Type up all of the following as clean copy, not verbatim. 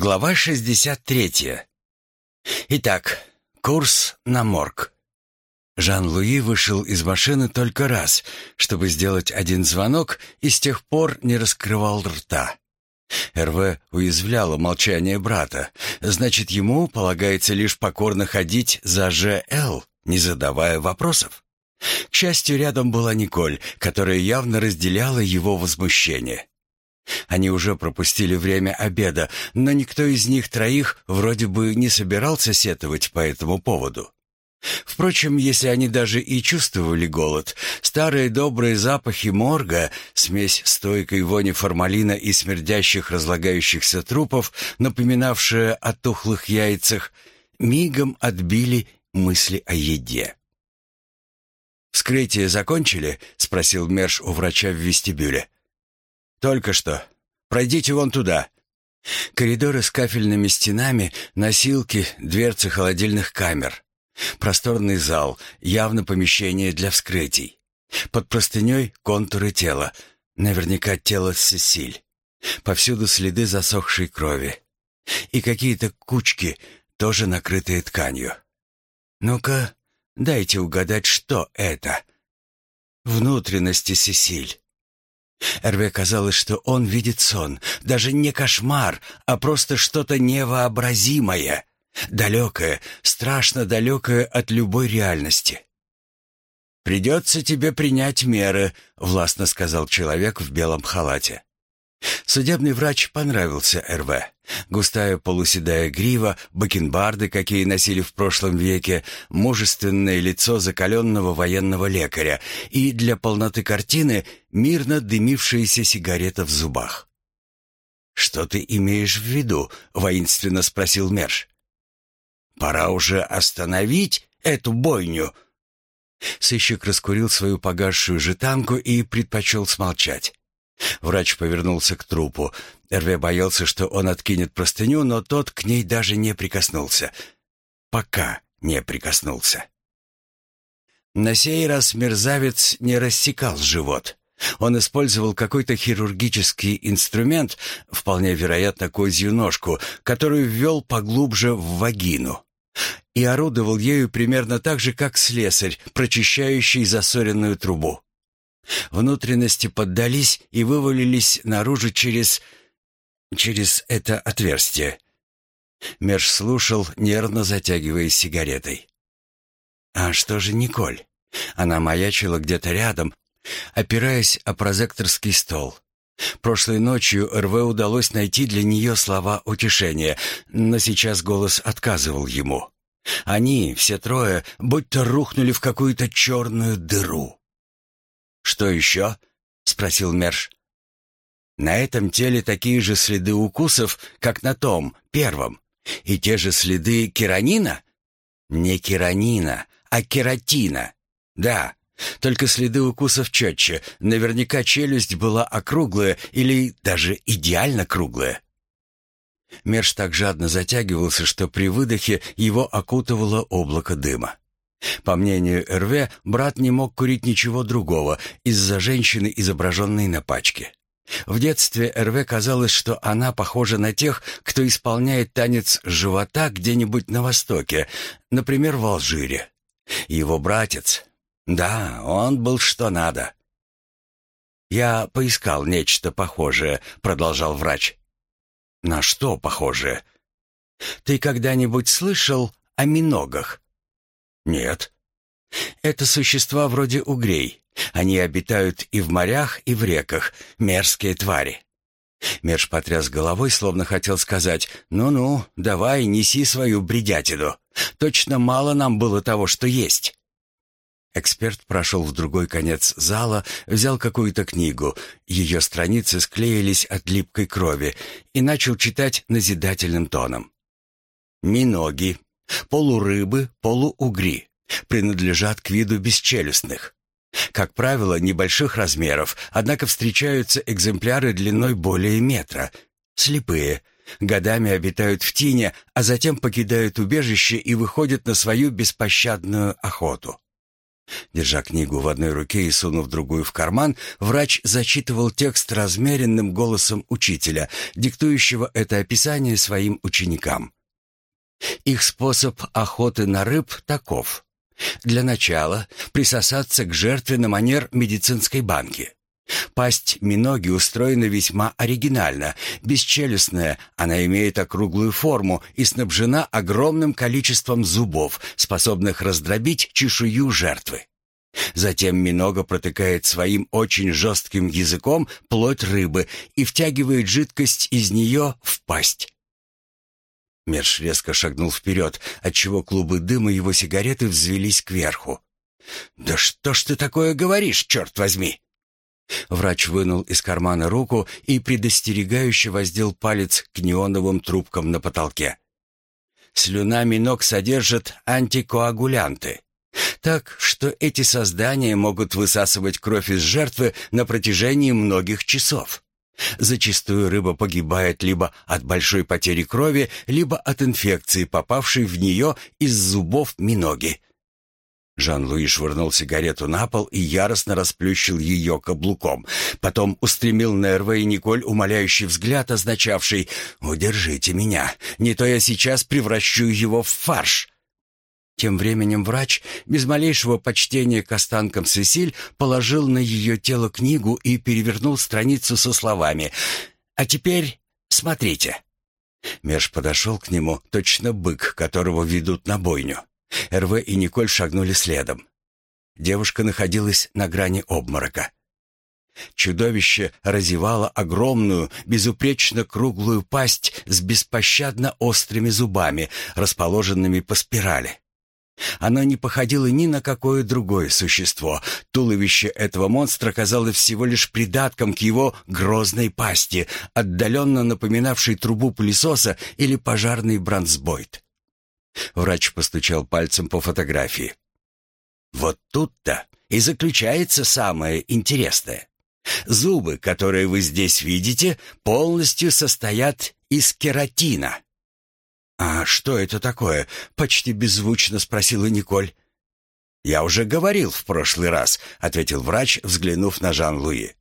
Глава 63. Итак, курс на морг. Жан-Луи вышел из машины только раз, чтобы сделать один звонок, и с тех пор не раскрывал рта. Эрве уязвляло молчание брата. Значит, ему полагается лишь покорно ходить за Ж.Л., не задавая вопросов. К счастью, рядом была Николь, которая явно разделяла его возмущение. Они уже пропустили время обеда, но никто из них троих вроде бы не собирался сетовать по этому поводу. Впрочем, если они даже и чувствовали голод, старые добрые запахи морга, смесь стойкой вони формалина и смердящих разлагающихся трупов, напоминавшая о тухлых яйцах, мигом отбили мысли о еде. «Вскрытие закончили?» — спросил Мерш у врача в вестибюле. «Только что. Пройдите вон туда». Коридоры с кафельными стенами, носилки, дверцы холодильных камер. Просторный зал, явно помещение для вскрытий. Под простыней контуры тела. Наверняка тело Сесиль. Повсюду следы засохшей крови. И какие-то кучки, тоже накрытые тканью. Ну-ка, дайте угадать, что это. Внутренности Сесиль. Эрве казалось, что он видит сон, даже не кошмар, а просто что-то невообразимое, далекое, страшно далекое от любой реальности. «Придется тебе принять меры», — властно сказал человек в белом халате. Судебный врач понравился Эрве. Густая полуседая грива, бакенбарды, какие носили в прошлом веке, мужественное лицо закаленного военного лекаря и, для полноты картины, мирно дымившаяся сигарета в зубах. «Что ты имеешь в виду?» — воинственно спросил Мерш. «Пора уже остановить эту бойню». Сыщик раскурил свою погасшую житанку и предпочел смолчать. Врач повернулся к трупу. Эрве боялся, что он откинет простыню, но тот к ней даже не прикоснулся. Пока не прикоснулся. На сей раз мерзавец не рассекал живот. Он использовал какой-то хирургический инструмент, вполне вероятно, козью ножку, которую ввел поглубже в вагину. И орудовал ею примерно так же, как слесарь, прочищающий засоренную трубу. Внутренности поддались и вывалились наружу через это отверстие. Мерш слушал, нервно затягиваясь сигаретой. А что же Николь? Она маячила где-то рядом, опираясь о прозекторский стол. Прошлой ночью Эрве удалось найти для нее слова утешения, но сейчас голос отказывал ему. Они, все трое, будто рухнули в какую-то черную дыру. «Что еще?» — спросил Мерш. «На этом теле такие же следы укусов, как на том, первом. И те же следы керанина?» «Не керанина, а кератина. Да, только следы укусов четче. Наверняка челюсть была округлая или даже идеально круглая». Мерш так жадно затягивался, что при выдохе его окутывало облако дыма. По мнению Эрве, брат не мог курить ничего другого из-за женщины, изображенной на пачке. В детстве Эрве казалось, что она похожа на тех, кто исполняет танец живота где-нибудь на Востоке, например, в Алжире. Его братец, да, он был что надо. «Я поискал нечто похожее», — продолжал врач. «На что похожее?» «Ты когда-нибудь слышал о миногах?» «Нет». «Это существа вроде угрей. Они обитают и в морях, и в реках. Мерзкие твари». Мерш потряс головой, словно хотел сказать: «Ну-ну, давай, неси свою бредятину. Точно мало нам было того, что есть». Эксперт прошел в другой конец зала, взял какую-то книгу, ее страницы склеились от липкой крови, и начал читать назидательным тоном. «Миноги. Полурыбы, полуугри. Принадлежат к виду бесчелюстных. Как правило, небольших размеров, однако встречаются экземпляры длиной более метра. Слепые. Годами обитают в тине, а затем покидают убежище и выходят на свою беспощадную охоту. Держа книгу в одной руке и сунув другую в карман, врач зачитывал текст размеренным голосом учителя, диктующего это описание своим ученикам. Их способ охоты на рыб таков. Для начала присосаться к жертве на манер медицинской банки. Пасть миноги устроена весьма оригинально. Бесчелюстная, она имеет округлую форму и снабжена огромным количеством зубов, способных раздробить чешую жертвы. Затем минога протыкает своим очень жестким языком плоть рыбы и втягивает жидкость из нее в пасть. Мерш резко шагнул вперед, отчего клубы дыма его сигареты взвелись кверху. «Да что ж ты такое говоришь, черт возьми!» Врач вынул из кармана руку и предостерегающе воздел палец к неоновым трубкам на потолке. Слюна миног содержит антикоагулянты, так что эти создания могут высасывать кровь из жертвы на протяжении многих часов. Зачастую рыба погибает либо от большой потери крови, либо от инфекции, попавшей в нее из зубов миноги. Жан-Луи швырнул сигарету на пол и яростно расплющил ее каблуком. Потом устремил на Эрве и Николь умоляющий взгляд, означавший «Удержите меня, не то я сейчас превращу его в фарш». Тем временем врач, без малейшего почтения к останкам Сесиль, положил на ее тело книгу и перевернул страницу со словами «А теперь смотрите». Мерш подошел к нему, точно бык, которого ведут на бойню. Эрве и Николь шагнули следом. Девушка находилась на грани обморока. Чудовище разевало огромную, безупречно круглую пасть с беспощадно острыми зубами, расположенными по спирали. Оно не походило ни на какое другое существо. Туловище этого монстра казалось всего лишь придатком к его грозной пасти, отдаленно напоминавшей трубу пылесоса или пожарный бронзбойт. Врач постучал пальцем по фотографии. «Вот тут-то и заключается самое интересное. Зубы, которые вы здесь видите, полностью состоят из кератина». «А что это такое?» — почти беззвучно спросила Николь. «Я уже говорил в прошлый раз», — ответил врач, взглянув на Жан-Луи.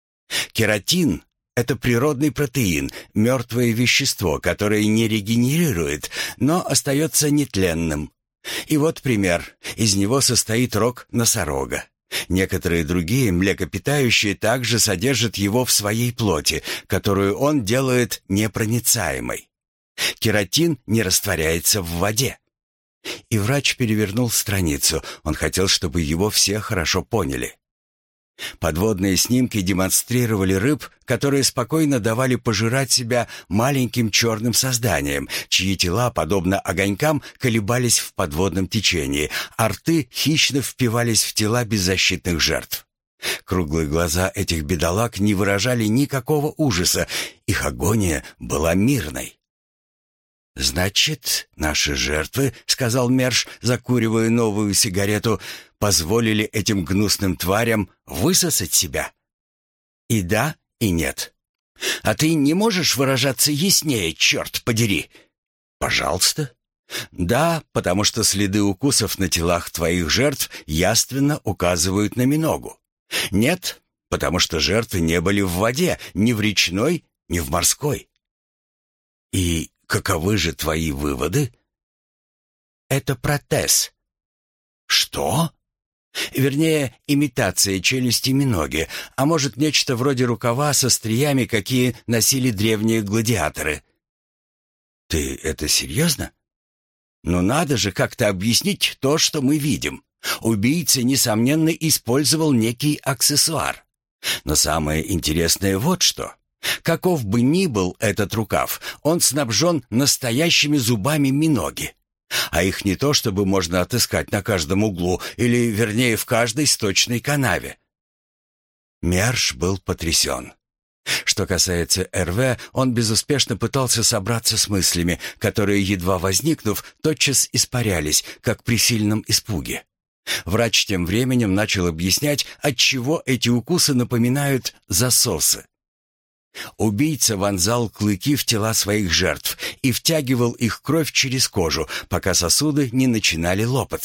«Кератин — это природный протеин, мертвое вещество, которое не регенерирует, но остается нетленным. И вот пример. Из него состоит рог носорога. Некоторые другие млекопитающие также содержат его в своей плоти, которую он делает непроницаемой. Кератин не растворяется в воде». И врач перевернул страницу. Он хотел, чтобы его все хорошо поняли. Подводные снимки демонстрировали рыб, которые спокойно давали пожирать себя маленьким черным созданиям, чьи тела, подобно огонькам, колебались в подводном течении, а рты хищно впивались в тела беззащитных жертв. Круглые глаза этих бедолаг не выражали никакого ужаса, их агония была мирной. «Значит, наши жертвы, — сказал Мерш, закуривая новую сигарету, — позволили этим гнусным тварям высосать себя? И да, и нет. А ты не можешь выражаться яснее, черт подери?» «Пожалуйста». «Да, потому что следы укусов на телах твоих жертв яственно указывают на миногу. Нет, потому что жертвы не были в воде, ни в речной, ни в морской». «И каковы же твои выводы?» «Это протез». «Что?» «Вернее, имитация челюсти миноги, а может, нечто вроде рукава со стриями, какие носили древние гладиаторы». «Ты это серьезно?» «Ну надо же как-то объяснить то, что мы видим. Убийца, несомненно, использовал некий аксессуар. Но самое интересное вот что. Каков бы ни был этот рукав, он снабжен настоящими зубами миноги. А их не то чтобы можно отыскать на каждом углу, или, вернее, в каждой сточной канаве». Мерш был потрясен. Что касается Эрве, он безуспешно пытался собраться с мыслями, которые, едва возникнув, тотчас испарялись, как при сильном испуге. Врач тем временем начал объяснять, отчего эти укусы напоминают засосы. Убийца вонзал клыки в тела своих жертв и втягивал их кровь через кожу, пока сосуды не начинали лопаться.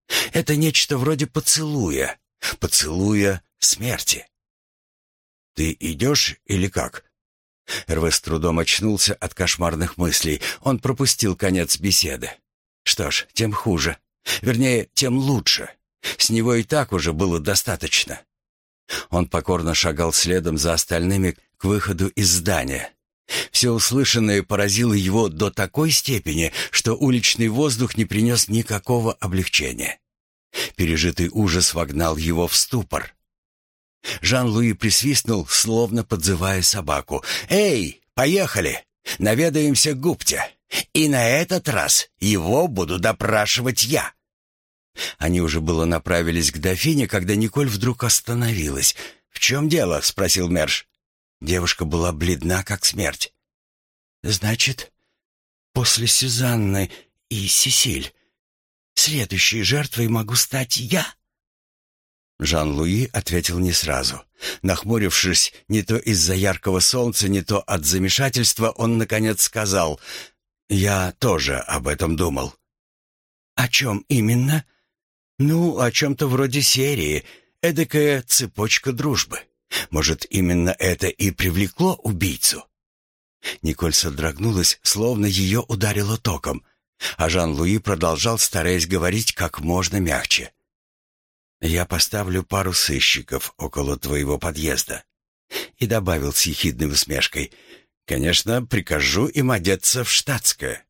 Это нечто вроде поцелуя. Поцелуя смерти. «Ты идешь или как?» Эрве с трудом очнулся от кошмарных мыслей. Он пропустил конец беседы. Что ж, тем хуже. Вернее, тем лучше. С него и так уже было достаточно. Он покорно шагал следом за остальными к выходу из здания. Все услышанное поразило его до такой степени, что уличный воздух не принес никакого облегчения. Пережитый ужас вогнал его в ступор. Жан-Луи присвистнул, словно подзывая собаку. «Эй, поехали! Наведаемся к Гупте. И на этот раз его буду допрашивать я». Они уже было направились к дофине, когда Николь вдруг остановилась. «В чем дело?» — спросил Мерш. Девушка была бледна, как смерть. «Значит, после Сюзанны и Сесиль следующей жертвой могу стать я?» Жан-Луи ответил не сразу. Нахмурившись не то из-за яркого солнца, не то от замешательства, он, наконец, сказал: «Я тоже об этом думал». «О чем именно?» «Ну, о чем-то вроде серии, эдакая цепочка дружбы. Может, именно это и привлекло убийцу?» Николь содрогнулась, словно ее ударило током, а Жан-Луи продолжал, стараясь говорить как можно мягче. «Я поставлю пару сыщиков около твоего подъезда». И добавил с ехидной усмешкой: «Конечно, прикажу им одеться в штатское».